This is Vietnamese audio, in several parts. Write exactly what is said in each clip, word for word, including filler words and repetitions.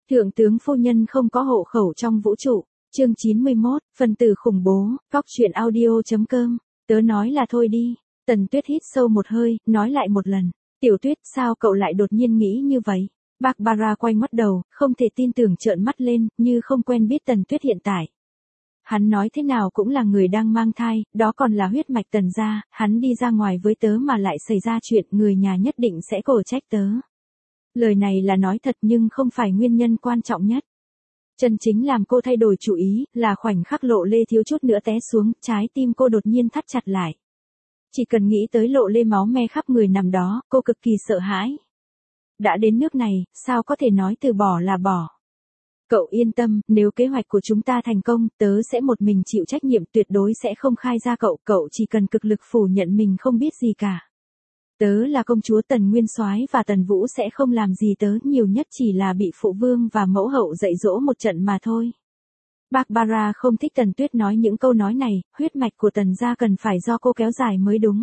Thượng tướng phu nhân không có hộ khẩu trong vũ trụ. Chương chín mươi mốt, phần tử khủng bố, góc truyện audio.com. Tớ nói là thôi đi. Tần Tuyết hít sâu một hơi, nói lại một lần. Tiểu Tuyết, sao cậu lại đột nhiên nghĩ như vậy? Barbara quay ngoắt đầu, không thể tin tưởng trợn mắt lên, như không quen biết Tần Tuyết hiện tại. Hắn nói thế nào cũng là người đang mang thai, đó còn là huyết mạch Tần gia, hắn đi ra ngoài với tớ mà lại xảy ra chuyện, người nhà nhất định sẽ cổ trách tớ. Lời này là nói thật nhưng không phải nguyên nhân quan trọng nhất. Chân chính làm cô thay đổi chủ ý, là khoảnh khắc Lộ Lê thiếu chút nữa té xuống, trái tim cô đột nhiên thắt chặt lại. Chỉ cần nghĩ tới Lộ Lê máu me khắp người nằm đó, cô cực kỳ sợ hãi. Đã đến nước này, sao có thể nói từ bỏ là bỏ. Cậu yên tâm, nếu kế hoạch của chúng ta thành công, tớ sẽ một mình chịu trách nhiệm, tuyệt đối sẽ không khai ra cậu, cậu chỉ cần cực lực phủ nhận mình không biết gì cả. Tớ là công chúa Tần Nguyên Soái và Tần Vũ sẽ không làm gì tớ, nhiều nhất chỉ là bị phụ vương và mẫu hậu dạy dỗ một trận mà thôi. Barbara không thích Tần Tuyết nói những câu nói này, huyết mạch của Tần gia cần phải do cô kéo dài mới đúng.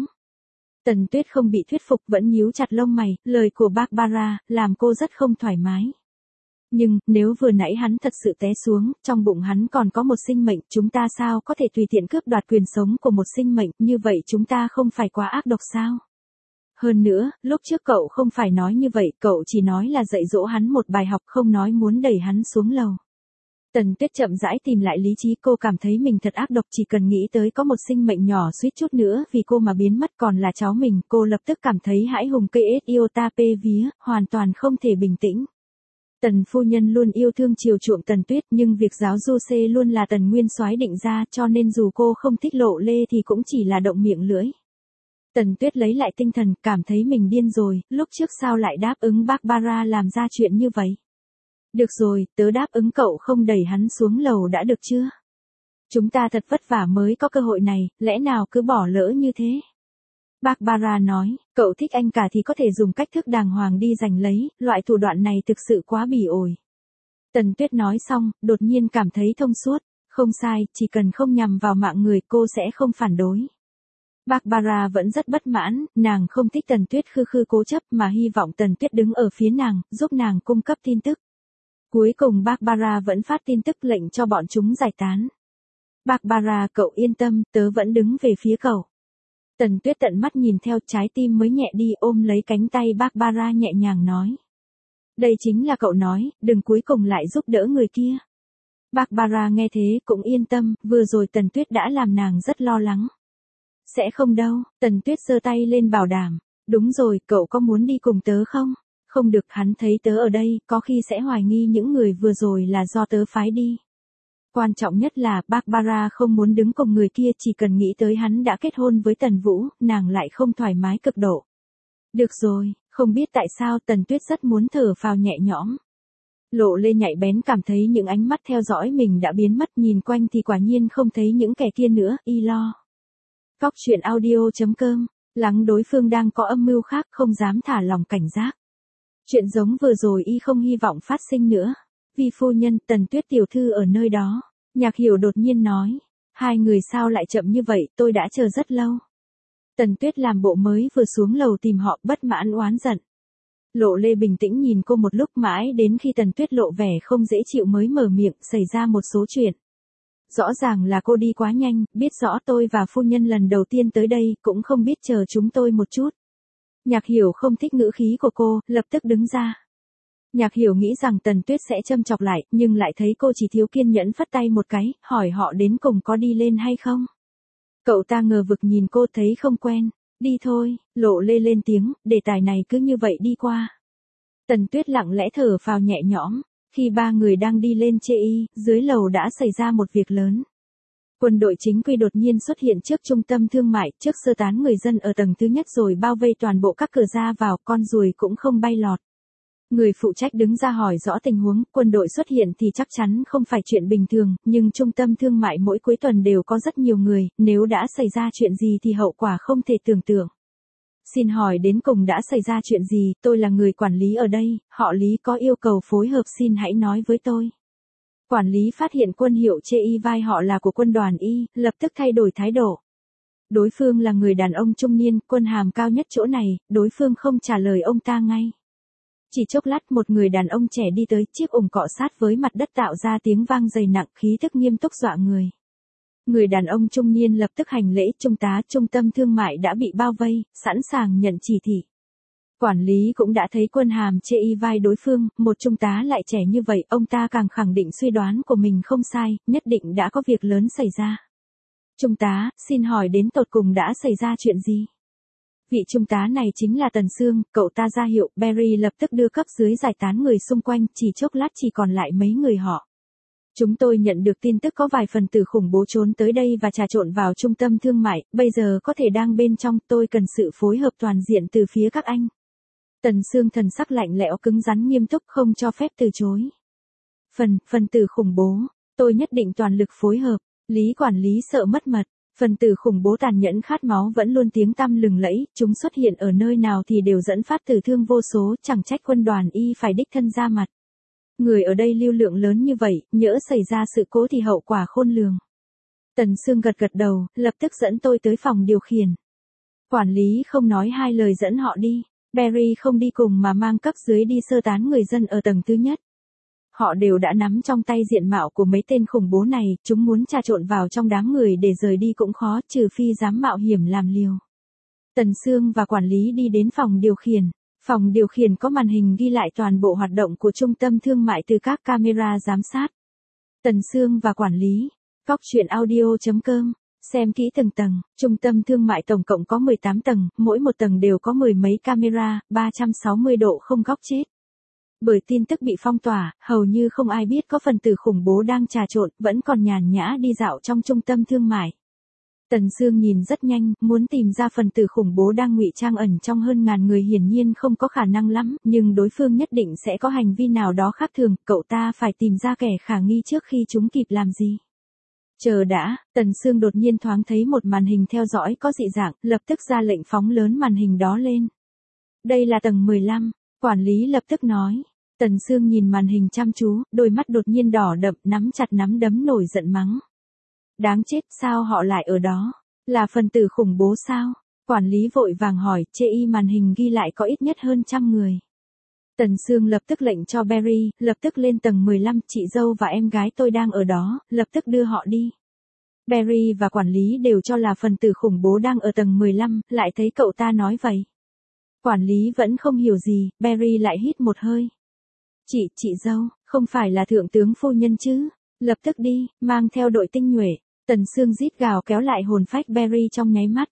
Tần Tuyết không bị thuyết phục vẫn nhíu chặt lông mày, lời của Barbara làm cô rất không thoải mái. Nhưng, nếu vừa nãy hắn thật sự té xuống, trong bụng hắn còn có một sinh mệnh, chúng ta sao có thể tùy tiện cướp đoạt quyền sống của một sinh mệnh, như vậy chúng ta không phải quá ác độc sao? Hơn nữa, lúc trước cậu không phải nói như vậy, cậu chỉ nói là dạy dỗ hắn một bài học, không nói muốn đẩy hắn xuống lầu. Tần Tuyết chậm rãi tìm lại lý trí, cô cảm thấy mình thật ác độc, chỉ cần nghĩ tới có một sinh mệnh nhỏ suýt chút nữa vì cô mà biến mất còn là cháu mình, cô lập tức cảm thấy hãi hùng cây ết iota pê vía, hoàn toàn không thể bình tĩnh. Tần phu nhân luôn yêu thương chiều chuộng Tần Tuyết, nhưng việc giáo du xê luôn là Tần Nguyên Soái định ra, cho nên dù cô không thích Lộ Lê thì cũng chỉ là động miệng lưỡi. Tần Tuyết lấy lại tinh thần, cảm thấy mình điên rồi, lúc trước sao lại đáp ứng Barbara làm ra chuyện như vậy. Được rồi, tớ đáp ứng cậu không đẩy hắn xuống lầu đã được chưa? Chúng ta thật vất vả mới có cơ hội này, lẽ nào cứ bỏ lỡ như thế? Barbara nói, cậu thích anh cả thì có thể dùng cách thức đàng hoàng đi giành lấy, loại thủ đoạn này thực sự quá bỉ ổi. Tần Tuyết nói xong, đột nhiên cảm thấy thông suốt, không sai, chỉ cần không nhằm vào mạng người cô sẽ không phản đối. Barbara vẫn rất bất mãn, nàng không thích Tần Tuyết khư khư cố chấp mà hy vọng Tần Tuyết đứng ở phía nàng, giúp nàng cung cấp tin tức. Cuối cùng Barbara vẫn phát tin tức lệnh cho bọn chúng giải tán. Barbara, cậu yên tâm, tớ vẫn đứng về phía cậu. Tần Tuyết tận mắt nhìn theo, trái tim mới nhẹ đi, ôm lấy cánh tay Barbara nhẹ nhàng nói. Đây chính là cậu nói, đừng cuối cùng lại giúp đỡ người kia. Barbara nghe thế cũng yên tâm, vừa rồi Tần Tuyết đã làm nàng rất lo lắng. Sẽ không đâu, Tần Tuyết giơ tay lên bảo đảm. Đúng rồi, cậu có muốn đi cùng tớ không? Không được, hắn thấy tớ ở đây, có khi sẽ hoài nghi những người vừa rồi là do tớ phái đi. Quan trọng nhất là, Barbara không muốn đứng cùng người kia, chỉ cần nghĩ tới hắn đã kết hôn với Tần Vũ, nàng lại không thoải mái cực độ. Được rồi, không biết tại sao Tần Tuyết rất muốn thở phào nhẹ nhõm. Lộ Lê nhạy bén cảm thấy những ánh mắt theo dõi mình đã biến mất, nhìn quanh thì quả nhiên không thấy những kẻ kia nữa, y lo. Góc truyện audio.com, lắng đối phương đang có âm mưu khác, không dám thả lòng cảnh giác. Chuyện giống vừa rồi y không hy vọng phát sinh nữa. Vì phu nhân, Tần Tuyết tiểu thư ở nơi đó. Nhạc Hiểu đột nhiên nói. Hai người sao lại chậm như vậy, tôi đã chờ rất lâu. Tần Tuyết làm bộ mới vừa xuống lầu tìm họ, bất mãn oán giận. Lộ Lê bình tĩnh nhìn cô một lúc, mãi đến khi Tần Tuyết lộ vẻ không dễ chịu mới mở miệng, xảy ra một số chuyện. Rõ ràng là cô đi quá nhanh, biết rõ tôi và phu nhân lần đầu tiên tới đây, cũng không biết chờ chúng tôi một chút. Nhạc Hiểu không thích ngữ khí của cô, lập tức đứng ra. Nhạc Hiểu nghĩ rằng Tần Tuyết sẽ châm chọc lại, nhưng lại thấy cô chỉ thiếu kiên nhẫn phất tay một cái, hỏi họ đến cùng có đi lên hay không. Cậu ta ngờ vực nhìn cô, thấy không quen. Đi thôi, Lộ Lê lên tiếng, đề tài này cứ như vậy đi qua. Tần Tuyết lặng lẽ thở phào nhẹ nhõm. Khi ba người đang đi lên chê y, dưới lầu đã xảy ra một việc lớn. Quân đội chính quy đột nhiên xuất hiện trước trung tâm thương mại, trước sơ tán người dân ở tầng thứ nhất rồi bao vây toàn bộ các cửa ra vào, con ruồi cũng không bay lọt. Người phụ trách đứng ra hỏi rõ tình huống, quân đội xuất hiện thì chắc chắn không phải chuyện bình thường, nhưng trung tâm thương mại mỗi cuối tuần đều có rất nhiều người, nếu đã xảy ra chuyện gì thì hậu quả không thể tưởng tượng. Xin hỏi đến cùng đã xảy ra chuyện gì, tôi là người quản lý ở đây, họ Lý có yêu cầu phối hợp, xin hãy nói với tôi. Quản lý phát hiện quân hiệu chê y vai họ là của quân đoàn Y, lập tức thay đổi thái độ. Đối phương là người đàn ông trung niên, quân hàm cao nhất chỗ này, đối phương không trả lời ông ta ngay. Chỉ chốc lát một người đàn ông trẻ đi tới, chiếc ủng cọ sát với mặt đất tạo ra tiếng vang dày nặng, khí tức nghiêm túc dọa người. Người đàn ông trung niên lập tức hành lễ, trung tá, trung tâm thương mại đã bị bao vây, sẵn sàng nhận chỉ thị. Quản lý cũng đã thấy quân hàm chê y vai đối phương, một trung tá lại trẻ như vậy, ông ta càng khẳng định suy đoán của mình không sai, nhất định đã có việc lớn xảy ra. Trung tá, xin hỏi đến tột cùng đã xảy ra chuyện gì? Vị trung tá này chính là Tần Sương, cậu ta ra hiệu, Barry lập tức đưa cấp dưới giải tán người xung quanh, chỉ chốc lát chỉ còn lại mấy người họ. Chúng tôi nhận được tin tức có vài phần tử khủng bố trốn tới đây và trà trộn vào trung tâm thương mại, bây giờ có thể đang bên trong, tôi cần sự phối hợp toàn diện từ phía các anh. Tần Sương thần sắc lạnh lẽo cứng rắn nghiêm túc không cho phép từ chối. Phần, phần tử khủng bố, tôi nhất định toàn lực phối hợp, Lý quản lý sợ mất mật. Phần tử khủng bố tàn nhẫn khát máu vẫn luôn tiếng tăm lừng lẫy, chúng xuất hiện ở nơi nào thì đều dẫn phát tử thương vô số, chẳng trách quân đoàn y phải đích thân ra mặt. Người ở đây lưu lượng lớn như vậy, nhỡ xảy ra sự cố thì hậu quả khôn lường. Tần Sương gật gật đầu, lập tức dẫn tôi tới phòng điều khiển. Quản lý không nói hai lời dẫn họ đi, Barry không đi cùng mà mang cấp dưới đi sơ tán người dân ở tầng thứ nhất. Họ đều đã nắm trong tay diện mạo của mấy tên khủng bố này, chúng muốn trà trộn vào trong đám người để rời đi cũng khó, trừ phi dám mạo hiểm làm liều. Tần Sương và quản lý đi đến phòng điều khiển. Phòng điều khiển có màn hình ghi lại toàn bộ hoạt động của trung tâm thương mại từ các camera giám sát. Tần Sương và quản lý. Cóc truyện audio chấm com. Xem kỹ từng tầng, trung tâm thương mại tổng cộng có mười tám tầng, mỗi một tầng đều có mười mấy camera, ba trăm sáu mươi độ không góc chết. Bởi tin tức bị phong tỏa, hầu như không ai biết có phần tử khủng bố đang trà trộn, vẫn còn nhàn nhã đi dạo trong trung tâm thương mại. Tần Sương nhìn rất nhanh, muốn tìm ra phần tử khủng bố đang ngụy trang ẩn trong hơn ngàn người hiển nhiên không có khả năng lắm, nhưng đối phương nhất định sẽ có hành vi nào đó khác thường, cậu ta phải tìm ra kẻ khả nghi trước khi chúng kịp làm gì. Chờ đã, Tần Sương đột nhiên thoáng thấy một màn hình theo dõi có dị dạng, lập tức ra lệnh phóng lớn màn hình đó lên. Đây là tầng mười lăm, quản lý lập tức nói. Tần Sương nhìn màn hình chăm chú, đôi mắt đột nhiên đỏ đậm, nắm chặt nắm đấm nổi giận mắng. Đáng chết, sao họ lại ở đó? Là phần tử khủng bố sao? Quản lý vội vàng hỏi, chê y màn hình ghi lại có ít nhất hơn trăm người. Tần Sương lập tức lệnh cho Barry, lập tức lên tầng mười lăm, chị dâu và em gái tôi đang ở đó, lập tức đưa họ đi. Barry và quản lý đều cho là phần tử khủng bố đang ở tầng mười lăm, lại thấy cậu ta nói vậy. Quản lý vẫn không hiểu gì, Barry lại hít một hơi. Chị, chị dâu, không phải là thượng tướng phu nhân chứ? Lập tức đi, mang theo đội tinh nhuệ. Tần Sương rít gào kéo lại hồn phách Barry trong nháy mắt.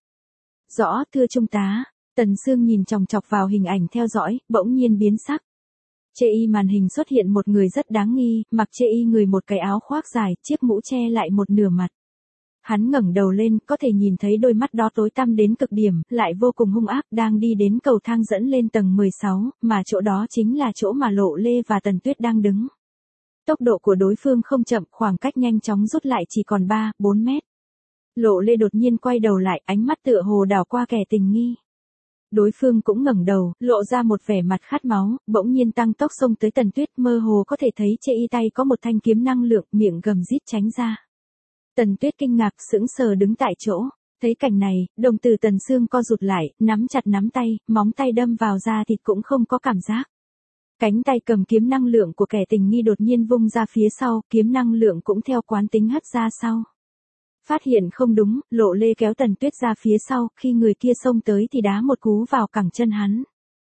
Rõ, thưa trung tá. Tần Sương nhìn chòng chọc vào hình ảnh theo dõi, bỗng nhiên biến sắc. Chê y màn hình xuất hiện một người rất đáng nghi, mặc chê y người một cái áo khoác dài, chiếc mũ che lại một nửa mặt. Hắn ngẩng đầu lên, có thể nhìn thấy đôi mắt đó tối tăm đến cực điểm, lại vô cùng hung ác, đang đi đến cầu thang dẫn lên tầng mười sáu, mà chỗ đó chính là chỗ mà Lộ Lê và Tần Tuyết đang đứng. Tốc độ của đối phương không chậm, khoảng cách nhanh chóng rút lại chỉ còn ba, bốn mét. Lộ Lê đột nhiên quay đầu lại, ánh mắt tựa hồ đảo qua kẻ tình nghi. Đối phương cũng ngẩng đầu, lộ ra một vẻ mặt khát máu, bỗng nhiên tăng tốc xông tới Tần Tuyết, mơ hồ có thể thấy chê y tay có một thanh kiếm năng lượng, miệng gầm rít tránh ra. Tần Tuyết kinh ngạc, sững sờ đứng tại chỗ. Thấy cảnh này, đồng tử Tần Sương co rụt lại, nắm chặt nắm tay, móng tay đâm vào da thịt cũng không có cảm giác. Cánh tay cầm kiếm năng lượng của kẻ tình nghi đột nhiên vung ra phía sau, kiếm năng lượng cũng theo quán tính hất ra sau. Phát hiện không đúng, Lộ Lê kéo Tần Tuyết ra phía sau, khi người kia xông tới thì đá một cú vào cẳng chân hắn.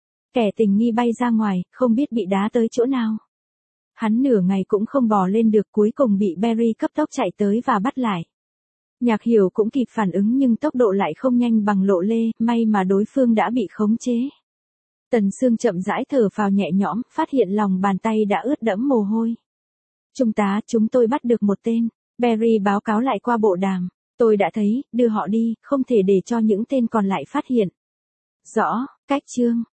Kẻ tình nghi bay ra ngoài, không biết bị đá tới chỗ nào. Hắn nửa ngày cũng không bò lên được, cuối cùng bị Barry cấp tốc chạy tới và bắt lại. Nhạc Hiểu cũng kịp phản ứng nhưng tốc độ lại không nhanh bằng Lộ Lê, may mà đối phương đã bị khống chế. Tần Sương chậm rãi thở phào nhẹ nhõm, phát hiện lòng bàn tay đã ướt đẫm mồ hôi. Trung tá, chúng tôi bắt được một tên. Barry báo cáo lại qua bộ đàm. Tôi đã thấy, đưa họ đi, không thể để cho những tên còn lại phát hiện. Rõ, cách chương.